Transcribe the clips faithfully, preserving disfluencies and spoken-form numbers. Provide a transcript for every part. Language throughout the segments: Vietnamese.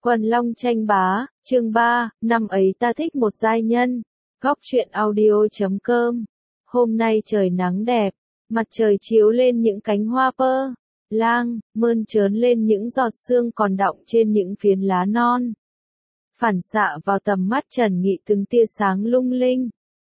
Quần Long tranh bá, chương ba, năm ấy ta thích một giai nhân. Góc truyện audio chấm com. Hôm nay trời nắng đẹp, mặt trời chiếu lên những cánh hoa pơ lang, mơn trớn lên những giọt sương còn đọng trên những phiến lá non. Phản xạ vào tầm mắt Trần Nghị từng tia sáng lung linh.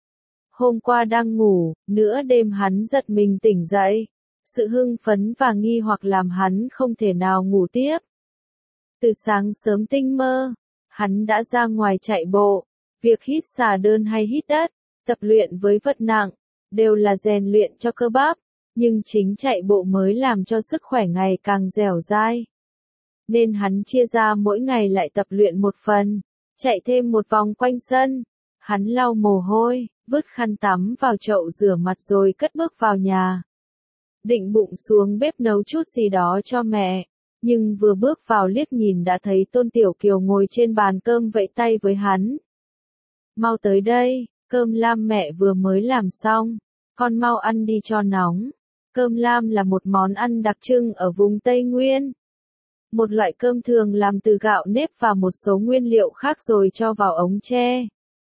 Hôm qua đang ngủ, nửa đêm hắn giật mình tỉnh dậy. Sự hưng phấn và nghi hoặc làm hắn không thể nào ngủ tiếp. Từ sáng sớm tinh mơ, hắn đã ra ngoài chạy bộ. Việc hít xà đơn hay hít đất, tập luyện với vật nặng, đều là rèn luyện cho cơ bắp. Nhưng chính chạy bộ mới làm cho sức khỏe ngày càng dẻo dai. Nên hắn chia ra mỗi ngày lại tập luyện một phần, chạy thêm một vòng quanh sân. Hắn lau mồ hôi, vứt khăn tắm vào chậu rửa mặt rồi cất bước vào nhà. Định bụng xuống bếp nấu chút gì đó cho mẹ. Nhưng vừa bước vào liếc nhìn đã thấy Tôn Tiểu Kiều ngồi trên bàn cơm vẫy tay với hắn. Mau tới đây, cơm lam mẹ vừa mới làm xong, con mau ăn đi cho nóng. Cơm lam là một món ăn đặc trưng ở vùng Tây Nguyên. Một loại cơm thường làm từ gạo nếp và một số nguyên liệu khác rồi cho vào ống tre.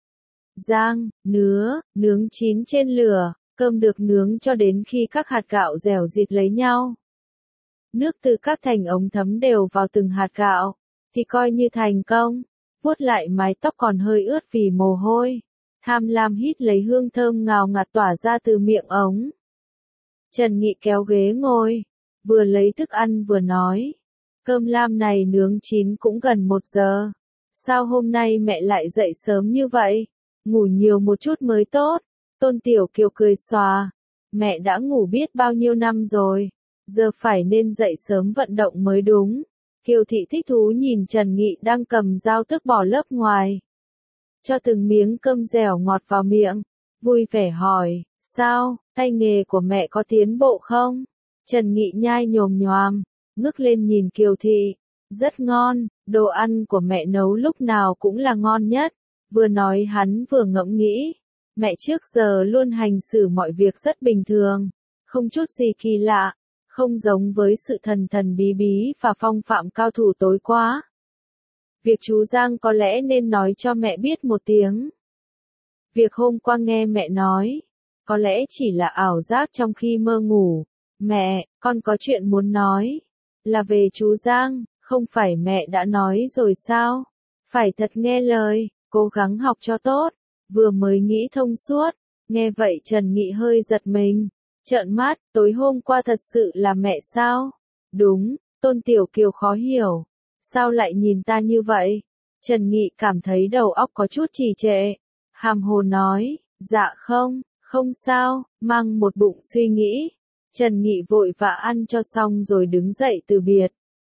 Rang, nứa, nướng chín trên lửa, cơm được nướng cho đến khi các hạt gạo dẻo dịt lấy nhau. Nước từ các thành ống thấm đều vào từng hạt gạo, thì coi như thành công. Vuốt lại mái tóc còn hơi ướt vì mồ hôi. Tham lam hít lấy hương thơm ngào ngạt tỏa ra từ miệng ống. Trần Nghị kéo ghế ngồi, vừa lấy thức ăn vừa nói. Cơm lam này nướng chín cũng gần một giờ. Sao hôm nay mẹ lại dậy sớm như vậy? Ngủ nhiều một chút mới tốt. Tôn Tiểu Kiều cười xòa. Mẹ đã ngủ biết bao nhiêu năm rồi. Giờ phải nên dậy sớm vận động mới đúng. Kiều Thị thích thú nhìn Trần Nghị đang cầm dao tước bỏ lớp ngoài. Cho từng miếng cơm dẻo ngọt vào miệng. Vui vẻ hỏi, sao, tay nghề của mẹ có tiến bộ không? Trần Nghị nhai nhồm nhoàm, ngước lên nhìn Kiều Thị. Rất ngon, đồ ăn của mẹ nấu lúc nào cũng là ngon nhất. Vừa nói hắn vừa ngẫm nghĩ. Mẹ trước giờ luôn hành xử mọi việc rất bình thường. Không chút gì kỳ lạ. Không giống với sự thần thần bí bí và phong phạm cao thủ tối quá. Việc chú Giang có lẽ nên nói cho mẹ biết một tiếng. Việc hôm qua nghe mẹ nói, có lẽ chỉ là ảo giác trong khi mơ ngủ. Mẹ, con có chuyện muốn nói. Là về chú Giang, không phải mẹ đã nói rồi sao? Phải thật nghe lời, cố gắng học cho tốt. Vừa mới nghĩ thông suốt, nghe vậy Trần Nghị hơi giật mình. Trợn mắt, tối hôm qua thật sự là mẹ sao? Đúng, Tôn Tiểu Kiều khó hiểu. Sao lại nhìn ta như vậy? Trần Nghị cảm thấy đầu óc có chút trì trệ. Hàm hồ nói, dạ không, không sao, mang một bụng suy nghĩ. Trần Nghị vội vã ăn cho xong rồi đứng dậy từ biệt.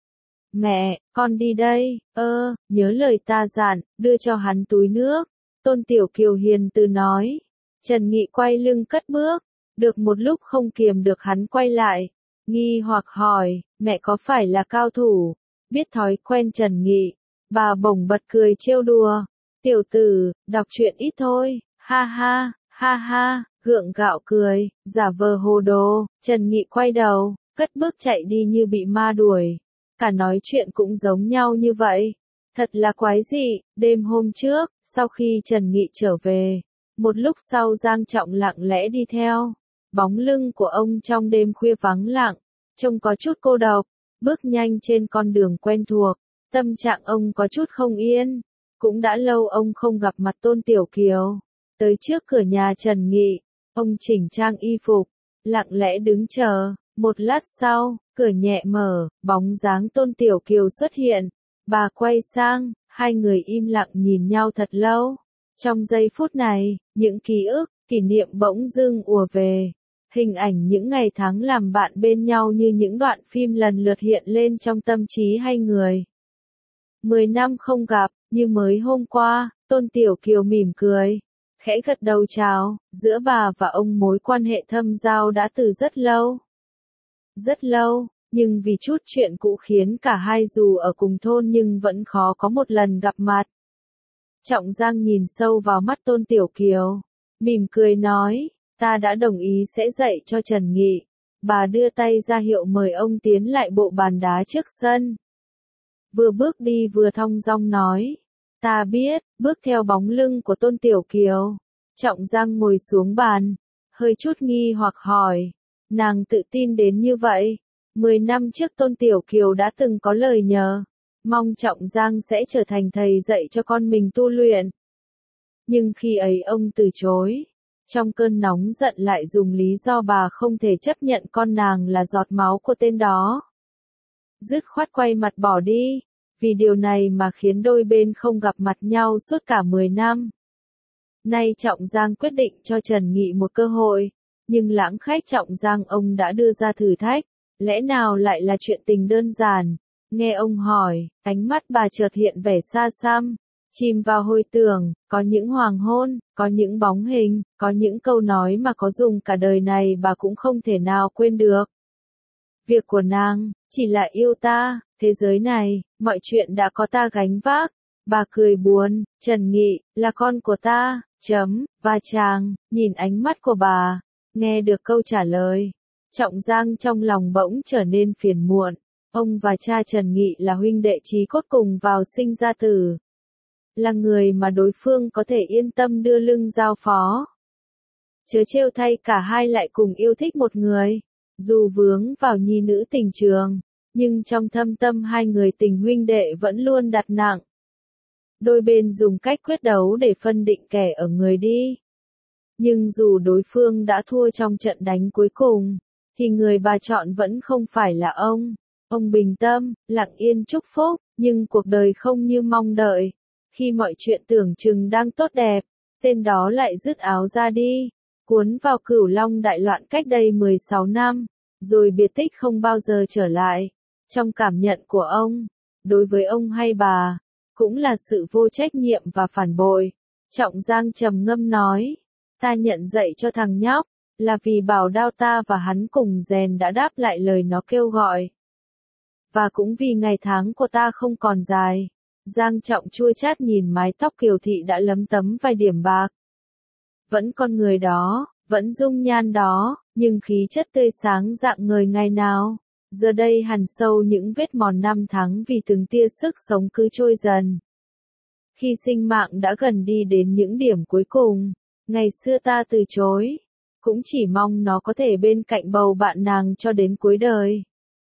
Mẹ, con đi đây, ơ, nhớ lời ta dặn, đưa cho hắn túi nước. Tôn Tiểu Kiều hiền từ nói. Trần Nghị quay lưng cất bước. Được một lúc không kiềm được hắn quay lại, nghi hoặc hỏi, mẹ có phải là cao thủ? Biết thói quen Trần Nghị, bà bỗng bật cười trêu đùa. Tiểu tử, đọc truyện ít thôi, ha ha, ha ha, gượng gạo cười, giả vờ hồ đồ. Trần Nghị quay đầu, cất bước chạy đi như bị ma đuổi. Cả nói chuyện cũng giống nhau như vậy. Thật là quái dị. Đêm hôm trước, sau khi Trần Nghị trở về, một lúc sau Giang Trọng lặng lẽ đi theo. Bóng lưng của ông trong đêm khuya vắng lặng, trông có chút cô độc, bước nhanh trên con đường quen thuộc, tâm trạng ông có chút không yên. Cũng đã lâu ông không gặp mặt Tôn Tiểu Kiều. Tới trước cửa nhà Trần Nghị, ông chỉnh trang y phục, lặng lẽ đứng chờ. Một lát sau, cửa nhẹ mở, bóng dáng Tôn Tiểu Kiều xuất hiện. Bà quay sang, hai người im lặng nhìn nhau thật lâu. Trong giây phút này, những ký ức, kỷ niệm bỗng dưng ùa về. Hình ảnh những ngày tháng làm bạn bên nhau như những đoạn phim lần lượt hiện lên trong tâm trí hai người. Mười năm không gặp, như mới hôm qua, Tôn Tiểu Kiều mỉm cười, khẽ gật đầu chào. Giữa bà và ông mối quan hệ thâm giao đã từ rất lâu. Rất lâu, nhưng vì chút chuyện cũ khiến cả hai dù ở cùng thôn nhưng vẫn khó có một lần gặp mặt. Trọng Giang nhìn sâu vào mắt Tôn Tiểu Kiều, mỉm cười nói. Ta đã đồng ý sẽ dạy cho Trần Nghị. Bà đưa tay ra hiệu mời ông tiến lại bộ bàn đá trước sân. vừa bước đi vừa thong dong nói. Ta biết, bước theo bóng lưng của Tôn Tiểu Kiều. Trọng Giang ngồi xuống bàn, hơi chút nghi hoặc hỏi. Nàng tự tin đến như vậy. Mười năm trước Tôn Tiểu Kiều đã từng có lời nhờ. Mong Trọng Giang sẽ trở thành thầy dạy cho con mình tu luyện. Nhưng khi ấy ông từ chối. Trong cơn nóng giận lại dùng lý do bà không thể chấp nhận con nàng là giọt máu của tên đó. Dứt khoát quay mặt bỏ đi. Vì điều này mà khiến đôi bên không gặp mặt nhau suốt cả mười năm. Nay Trọng Giang quyết định cho Trần Nghị một cơ hội. Nhưng lãng khách Trọng Giang ông đã đưa ra thử thách. Lẽ nào lại là chuyện tình đơn giản? Nghe ông hỏi, ánh mắt bà chợt hiện vẻ xa xăm. Chìm vào hồi tưởng, có những hoàng hôn, có những bóng hình, có những câu nói mà có dùng cả đời này bà cũng không thể nào quên được. Việc của nàng, chỉ là yêu ta, thế giới này, mọi chuyện đã có ta gánh vác. Bà cười buồn, Trần Nghị, là con của ta, chấm, và chàng, nhìn ánh mắt của bà, nghe được câu trả lời. Trọng Giang trong lòng bỗng trở nên phiền muộn. Ông và cha Trần Nghị là huynh đệ chí cốt cùng vào sinh ra tử. Là người mà đối phương có thể yên tâm đưa lưng giao phó. Chớ trêu thay cả hai lại cùng yêu thích một người. Dù vướng vào nhi nữ tình trường, nhưng trong thâm tâm hai người tình huynh đệ vẫn luôn đặt nặng. Đôi bên dùng cách quyết đấu để phân định kẻ ở người đi. Nhưng dù đối phương đã thua trong trận đánh cuối cùng, thì người bà chọn vẫn không phải là ông. Ông bình tâm, lặng yên chúc phúc, nhưng cuộc đời không như mong đợi. Khi mọi chuyện tưởng chừng đang tốt đẹp, tên đó lại dứt áo ra đi, cuốn vào Cửu Long đại loạn cách đây mười sáu năm, rồi biệt tích không bao giờ trở lại. Trong cảm nhận của ông, đối với ông hay bà, cũng là sự vô trách nhiệm và phản bội. Trọng Giang trầm ngâm nói, ta nhận dạy cho thằng nhóc, là vì bảo đao ta và hắn cùng rèn đã đáp lại lời nó kêu gọi. Và cũng vì ngày tháng của ta không còn dài. Giang Trọng chua chát nhìn mái tóc Kiều Thị đã lấm tấm vài điểm bạc. Vẫn con người đó, vẫn dung nhan đó, nhưng khí chất tươi sáng rạng ngời ngày nào. Giờ đây hằn sâu những vết mòn năm tháng vì từng tia sức sống cứ trôi dần. Khi sinh mạng đã gần đi đến những điểm cuối cùng, ngày xưa ta từ chối, cũng chỉ mong nó có thể bên cạnh bầu bạn nàng cho đến cuối đời.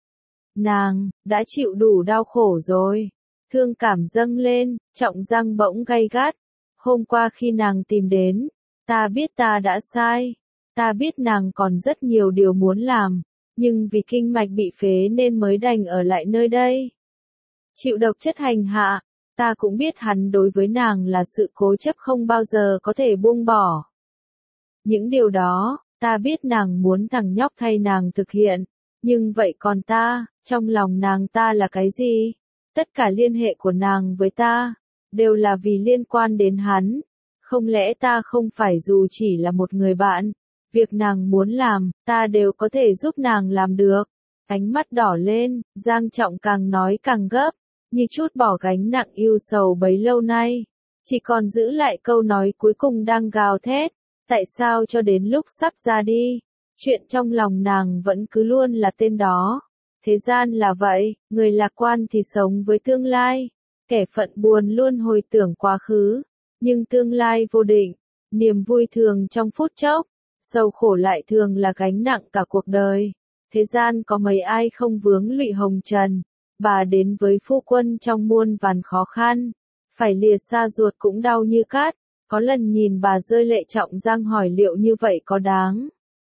Nàng, đã chịu đủ đau khổ rồi. Thương cảm dâng lên, Trọng Giang bỗng gay gắt. Hôm qua khi nàng tìm đến, ta biết ta đã sai. Ta biết nàng còn rất nhiều điều muốn làm, nhưng vì kinh mạch bị phế nên mới đành ở lại nơi đây. Chịu độc chất hành hạ, ta cũng biết hắn đối với nàng là sự cố chấp không bao giờ có thể buông bỏ. Những điều đó, ta biết nàng muốn thằng nhóc thay nàng thực hiện, nhưng vậy còn ta, trong lòng nàng ta là cái gì? Tất cả liên hệ của nàng với ta, đều là vì liên quan đến hắn. Không lẽ ta không phải dù chỉ là một người bạn, việc nàng muốn làm, ta đều có thể giúp nàng làm được. Ánh mắt đỏ lên, Giang Trọng càng nói càng gấp, như chút bỏ gánh nặng yêu sầu bấy lâu nay. Chỉ còn giữ lại câu nói cuối cùng đang gào thét, tại sao cho đến lúc sắp ra đi, chuyện trong lòng nàng vẫn cứ luôn là tên đó. Thế gian là vậy, người lạc quan thì sống với tương lai, kẻ phận buồn luôn hồi tưởng quá khứ, nhưng tương lai vô định, niềm vui thường trong phút chốc, sầu khổ lại thường là gánh nặng cả cuộc đời. Thế gian có mấy ai không vướng lụy hồng trần, bà đến với phu quân trong muôn vàn khó khăn, phải lìa xa ruột cũng đau như cát, có lần nhìn bà rơi lệ. Trọng Giang hỏi liệu như vậy có đáng?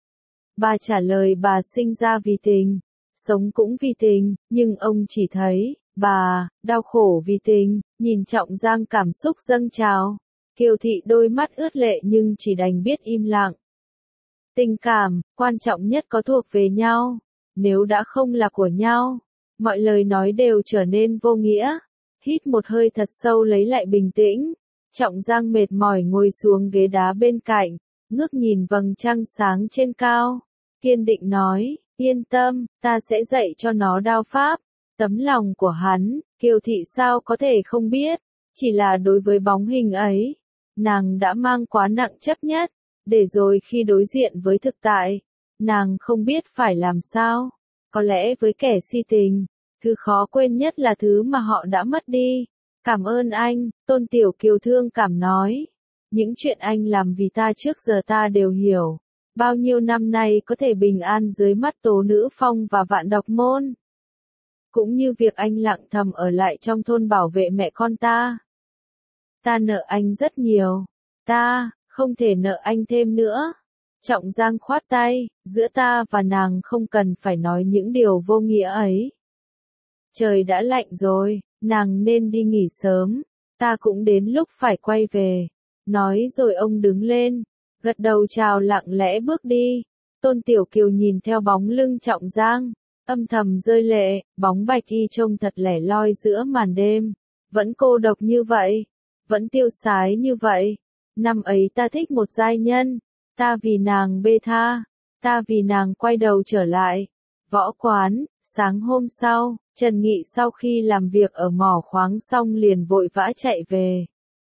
Bà trả lời bà sinh ra vì tình, sống cũng vì tình, nhưng ông chỉ thấy, bà, đau khổ vì tình. Nhìn Trọng Giang cảm xúc dâng trào, Kiều Thị đôi mắt ướt lệ nhưng chỉ đành biết im lặng. Tình cảm, quan trọng nhất có thuộc về nhau, nếu đã không là của nhau, mọi lời nói đều trở nên vô nghĩa. Hít một hơi thật sâu lấy lại bình tĩnh, Trọng Giang mệt mỏi ngồi xuống ghế đá bên cạnh, ngước nhìn vầng trăng sáng trên cao, kiên định nói, yên tâm, ta sẽ dạy cho nó đao pháp. Tấm lòng của hắn, Kiều Thị sao có thể không biết, chỉ là đối với bóng hình ấy, nàng đã mang quá nặng chấp nhất, để rồi khi đối diện với thực tại, nàng không biết phải làm sao. Có lẽ với kẻ si tình, Thứ khó quên nhất là thứ mà họ đã mất đi. Cảm ơn anh, Tôn Tiểu Kiều thương cảm nói. Những chuyện anh làm vì ta trước giờ ta đều hiểu. Bao nhiêu năm nay có thể bình an dưới mắt Tố Nữ Phong và Vạn Độc Môn. Cũng như việc anh lặng thầm ở lại trong thôn bảo vệ mẹ con ta. Ta nợ anh rất nhiều. Ta, không thể nợ anh thêm nữa. Trọng Giang khoát tay, giữa ta và nàng không cần phải nói những điều vô nghĩa ấy. Trời đã lạnh rồi, nàng nên đi nghỉ sớm, ta cũng đến lúc phải quay về. Nói rồi ông đứng lên, gật đầu chào lặng lẽ bước đi. Tôn Tiểu Kiều nhìn theo bóng lưng Trọng Giang, âm thầm rơi lệ, bóng bạch y trông thật lẻ loi giữa màn đêm. Vẫn cô độc như vậy, vẫn tiêu sái như vậy. Năm ấy ta thích một giai nhân, ta vì nàng bê tha, ta vì nàng quay đầu trở lại. Võ Quán, sáng hôm sau, Trần Nghị sau khi làm việc ở mỏ khoáng xong liền vội vã chạy về.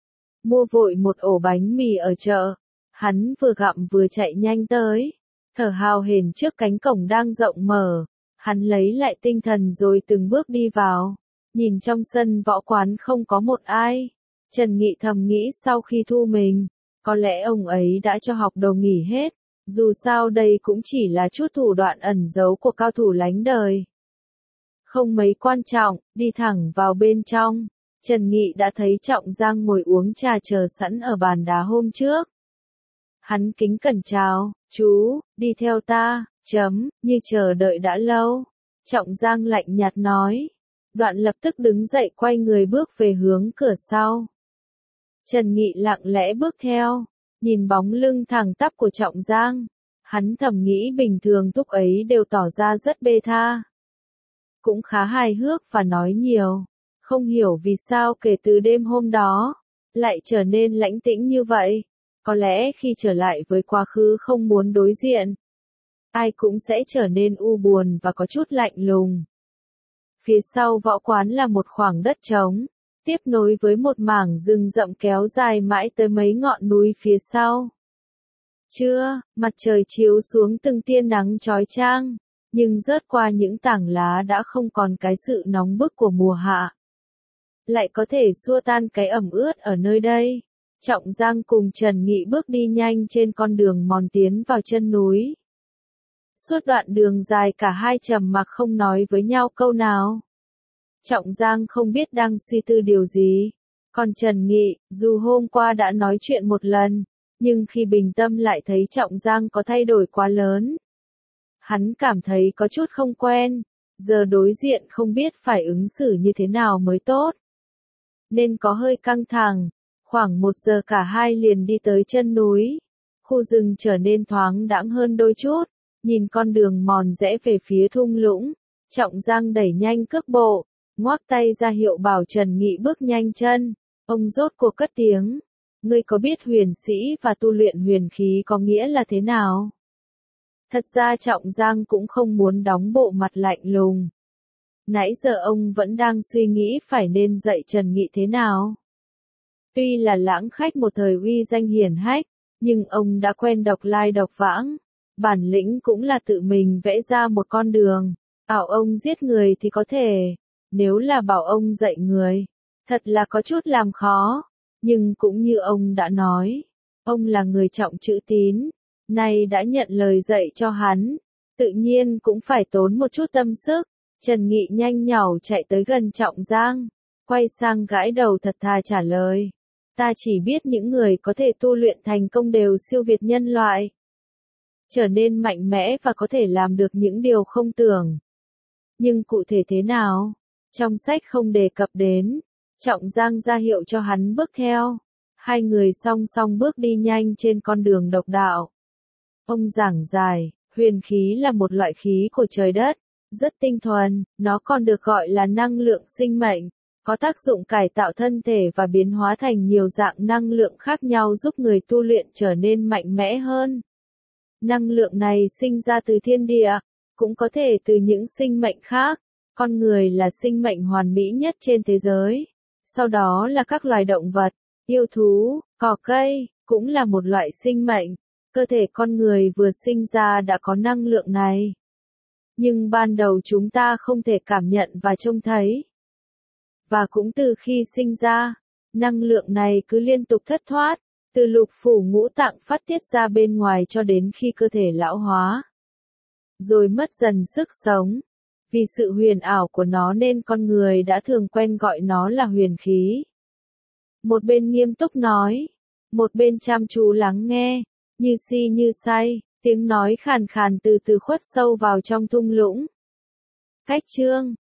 Mua vội một ổ bánh mì ở chợ, hắn vừa gặm vừa chạy nhanh tới, thở hào hển trước cánh cổng đang rộng mở, hắn lấy lại tinh thần rồi từng bước đi vào, nhìn trong sân Võ Quán không có một ai. Trần Nghị thầm nghĩ sau khi thu mình, có lẽ ông ấy đã cho học đồ nghỉ hết, dù sao đây cũng chỉ là chút thủ đoạn ẩn giấu của cao thủ lánh đời. Không mấy quan trọng, đi thẳng vào bên trong, Trần Nghị đã thấy Trọng Giang ngồi uống trà chờ sẵn ở bàn đá hôm trước. Hắn kính cẩn chào, chú, đi theo ta, chấm, như chờ đợi đã lâu. Trọng Giang lạnh nhạt nói, đoạn lập tức đứng dậy quay người bước về hướng cửa sau. Trần Nghị lặng lẽ bước theo, nhìn bóng lưng thẳng tắp của Trọng Giang, hắn thầm nghĩ bình thường thúc ấy đều tỏ ra rất bê tha. Cũng khá hài hước và nói nhiều, không hiểu vì sao kể từ đêm hôm đó, lại trở nên lãnh tĩnh như vậy, có lẽ khi trở lại với quá khứ không muốn đối diện, ai cũng sẽ trở nên u buồn và có chút lạnh lùng. Phía sau Võ Quán là một khoảng đất trống, tiếp nối với một mảng rừng rậm kéo dài mãi tới mấy ngọn núi phía sau. Trưa, mặt trời chiếu xuống từng tia nắng chói chang, nhưng rớt qua những tảng lá đã không còn cái sự nóng bức của mùa hạ. Lại có thể xua tan cái ẩm ướt ở nơi đây. Trọng Giang cùng Trần Nghị bước đi nhanh trên con đường mòn tiến vào chân núi. Suốt đoạn đường dài cả hai trầm mặc không nói với nhau câu nào. Trọng Giang không biết đang suy tư điều gì. Còn Trần Nghị, dù hôm qua đã nói chuyện một lần, nhưng khi bình tâm lại thấy Trọng Giang có thay đổi quá lớn. Hắn cảm thấy có chút không quen, giờ đối diện không biết phải ứng xử như thế nào mới tốt. Nên có hơi căng thẳng, khoảng một giờ cả hai liền đi tới chân núi. Khu rừng trở nên thoáng đãng hơn đôi chút, nhìn con đường mòn rẽ về phía thung lũng. Trọng Giang đẩy nhanh cước bộ, ngoắc tay ra hiệu bảo Trần Nghị bước nhanh chân. Ông rốt cuộc cất tiếng, ngươi có biết huyền sĩ và tu luyện huyền khí có nghĩa là thế nào? Thật ra Trọng Giang cũng không muốn đóng bộ mặt lạnh lùng. Nãy giờ ông vẫn đang suy nghĩ phải nên dạy Trần Nghị thế nào. Tuy là lãng khách một thời uy danh hiển hách, nhưng ông đã quen độc lai độc vãng. Bản lĩnh cũng là tự mình vẽ ra một con đường. Bảo ông giết người thì có thể, nếu là bảo ông dạy người, thật là có chút làm khó. Nhưng cũng như ông đã nói, ông là người trọng chữ tín, nay đã nhận lời dạy cho hắn, tự nhiên cũng phải tốn một chút tâm sức. Trần Nghị nhanh nhảu chạy tới gần Trọng Giang, quay sang gãi đầu thật thà trả lời. Ta chỉ biết những người có thể tu luyện thành công đều siêu việt nhân loại, trở nên mạnh mẽ và có thể làm được những điều không tưởng. Nhưng cụ thể thế nào? Trong sách không đề cập đến. Trọng Giang ra hiệu cho hắn bước theo. Hai người song song bước đi nhanh trên con đường độc đạo. Ông giảng giải, huyền khí là một loại khí của trời đất, rất tinh thuần, nó còn được gọi là năng lượng sinh mệnh, có tác dụng cải tạo thân thể và biến hóa thành nhiều dạng năng lượng khác nhau giúp người tu luyện trở nên mạnh mẽ hơn. Năng lượng này sinh ra từ thiên địa, cũng có thể từ những sinh mệnh khác. Con người là sinh mệnh hoàn mỹ nhất trên thế giới. Sau đó là các loài động vật, yêu thú, cỏ cây, cũng là một loại sinh mệnh. Cơ thể con người vừa sinh ra đã có năng lượng này. Nhưng ban đầu chúng ta không thể cảm nhận và trông thấy. Và cũng từ khi sinh ra, năng lượng này cứ liên tục thất thoát, từ lục phủ ngũ tạng phát tiết ra bên ngoài cho đến khi cơ thể lão hóa. Rồi mất dần sức sống. Vì sự huyền ảo của nó nên con người đã thường quen gọi nó là huyền khí. Một bên nghiêm túc nói, một bên chăm chú lắng nghe, như si như say, tiếng nói khàn khàn từ từ khuất sâu vào trong thung lũng. Cách chương